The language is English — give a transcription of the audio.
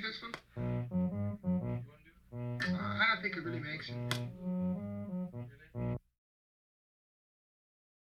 this one? I don't think it really makes it.